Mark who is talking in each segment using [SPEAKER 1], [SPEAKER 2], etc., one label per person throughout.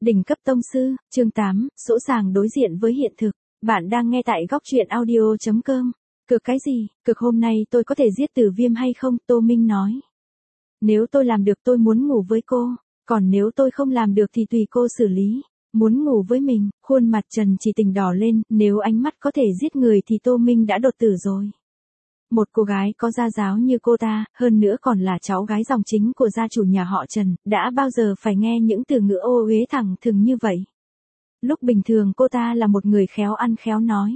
[SPEAKER 1] Đỉnh cấp tông sư, chương 8, sỗ sàng đối diện với hiện thực. Bạn đang nghe tại góc truyện audio.com. Cực cái gì, cực hôm nay tôi có thể giết Tử Viêm hay không? Tô Minh nói. Nếu tôi làm được tôi muốn ngủ với cô, còn nếu tôi không làm được thì tùy cô xử lý. Muốn ngủ với mình, khuôn mặt Trần Chỉ Tình đỏ lên, nếu ánh mắt có thể giết người thì Tô Minh đã đột tử rồi. Một cô gái có gia giáo như cô ta, hơn nữa còn là cháu gái dòng chính của gia chủ nhà họ Trần, đã bao giờ phải nghe những từ ngữ ô uế thẳng thừng như vậy. Lúc bình thường cô ta là một người khéo ăn khéo nói.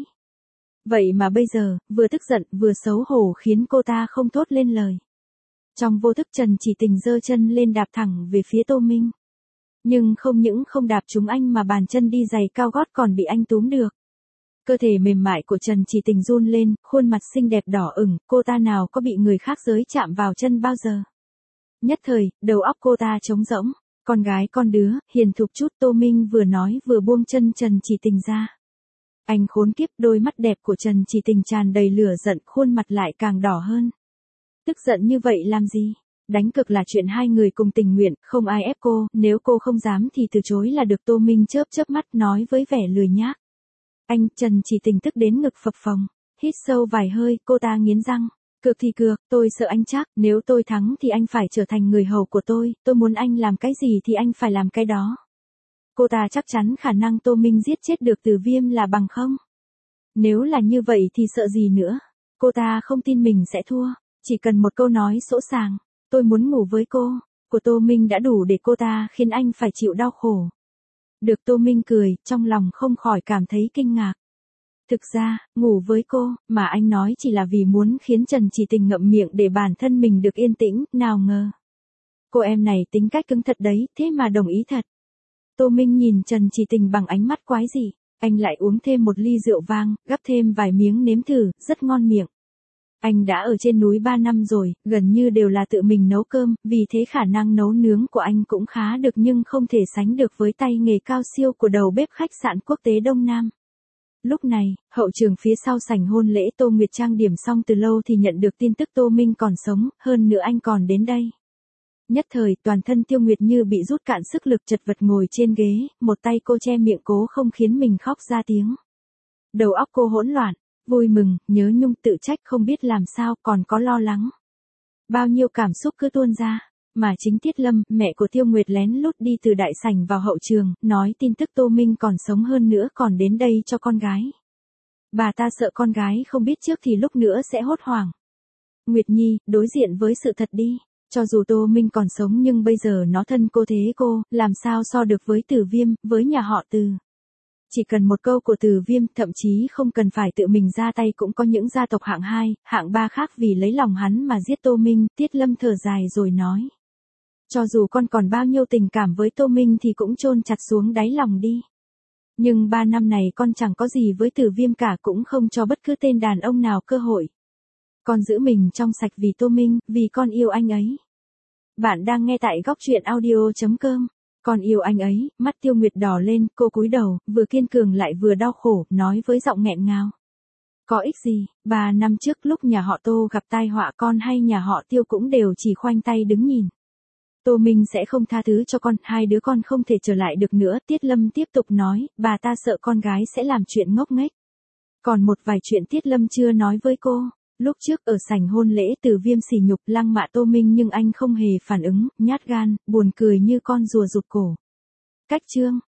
[SPEAKER 1] Vậy mà bây giờ, vừa tức giận vừa xấu hổ khiến cô ta không thốt lên lời. Trong vô thức Trần Chỉ Tình giơ chân lên đạp thẳng về phía Tô Minh. Nhưng không những không đạp trúng anh mà bàn chân đi giày cao gót còn bị anh túm được. Cơ thể mềm mại của Trần Chỉ Tình run lên, khuôn mặt xinh đẹp đỏ ửng, cô ta nào có bị người khác giới chạm vào chân bao giờ. Nhất thời, đầu óc cô ta trống rỗng, con gái con đứa, hiền thục chút. Tô Minh vừa nói vừa buông chân Trần Chỉ Tình ra. Anh khốn kiếp, đôi mắt đẹp của Trần Chỉ Tình tràn đầy lửa giận, khuôn mặt lại càng đỏ hơn. Tức giận như vậy làm gì? Đánh cược là chuyện hai người cùng tình nguyện, không ai ép cô, nếu cô không dám thì từ chối là được. Tô Minh chớp chớp mắt nói với vẻ lười nhác. Anh, Trần Chỉ Tình tức đến ngực phập phồng, hít sâu vài hơi, cô ta nghiến răng. Cược thì cược, tôi sợ anh chắc, nếu tôi thắng thì anh phải trở thành người hầu của tôi muốn anh làm cái gì thì anh phải làm cái đó. Cô ta chắc chắn khả năng Tô Minh giết chết được Tử Viêm là bằng không. Nếu là như vậy thì sợ gì nữa, cô ta không tin mình sẽ thua, chỉ cần một câu nói sỗ sàng, tôi muốn ngủ với cô, của Tô Minh đã đủ để cô ta khiến anh phải chịu đau khổ. Được Tô Minh cười, trong lòng không khỏi cảm thấy kinh ngạc. Thực ra, ngủ với cô, mà anh nói chỉ là vì muốn khiến Trần Chỉ Tình ngậm miệng để bản thân mình được yên tĩnh, nào ngờ. Cô em này tính cách cứng thật đấy, thế mà đồng ý thật. Tô Minh nhìn Trần Chỉ Tình bằng ánh mắt quái dị, anh lại uống thêm một ly rượu vang, gắp thêm vài miếng nếm thử, rất ngon miệng. Anh đã ở trên núi 3 năm rồi, gần như đều là tự mình nấu cơm, vì thế khả năng nấu nướng của anh cũng khá được nhưng không thể sánh được với tay nghề cao siêu của đầu bếp khách sạn quốc tế Đông Nam. Lúc này, hậu trường phía sau sảnh hôn lễ Tô Nguyệt trang điểm xong từ lâu thì nhận được tin tức Tô Minh còn sống, hơn nữa anh còn đến đây. Nhất thời, toàn thân Tiêu Nguyệt như bị rút cạn sức lực, chật vật ngồi trên ghế, một tay cô che miệng cố không khiến mình khóc ra tiếng. Đầu óc cô hỗn loạn. Vui mừng, nhớ nhung, tự trách, không biết làm sao, còn có lo lắng. Bao nhiêu cảm xúc cứ tuôn ra, mà chính Tiết Lâm, mẹ của Tiêu Nguyệt lén lút đi từ đại sảnh vào hậu trường, nói tin tức Tô Minh còn sống hơn nữa còn đến đây cho con gái. Bà ta sợ con gái không biết trước thì lúc nữa sẽ hốt hoảng. Nguyệt Nhi, đối diện với sự thật đi, cho dù Tô Minh còn sống nhưng bây giờ nó thân cô thế cô, làm sao so được với Tử Viêm, với nhà họ Từ. Chỉ cần một câu của Tử Viêm, thậm chí không cần phải tự mình ra tay cũng có những gia tộc hạng 2, hạng 3 khác vì lấy lòng hắn mà giết Tô Minh. Tiết Lâm thở dài rồi nói. Cho dù con còn bao nhiêu tình cảm với Tô Minh thì cũng chôn chặt xuống đáy lòng đi. Nhưng 3 năm này con chẳng có gì với Tử Viêm cả, cũng không cho bất cứ tên đàn ông nào cơ hội. Con giữ mình trong sạch vì Tô Minh, vì con yêu anh ấy. Bạn đang nghe tại góc truyện audio.com. Con yêu anh ấy. Mắt Tiêu Nguyệt đỏ lên, cô cúi đầu, vừa kiên cường lại vừa đau khổ, nói với giọng nghẹn ngào. Có ích gì, 3 năm trước lúc nhà họ Tô gặp tai họa con hay nhà họ Tiêu cũng đều chỉ khoanh tay đứng nhìn. Tô Minh sẽ không tha thứ cho con, hai đứa con không thể trở lại được nữa. Tiết Lâm tiếp tục nói, bà ta sợ con gái sẽ làm chuyện ngốc nghếch. Còn một vài chuyện Tiết Lâm chưa nói với cô. Lúc trước ở sảnh hôn lễ Tử Viêm sỉ nhục lăng mạ Tô Minh nhưng anh không hề phản ứng, nhát gan, buồn cười như con rùa rụt cổ. Cách chương.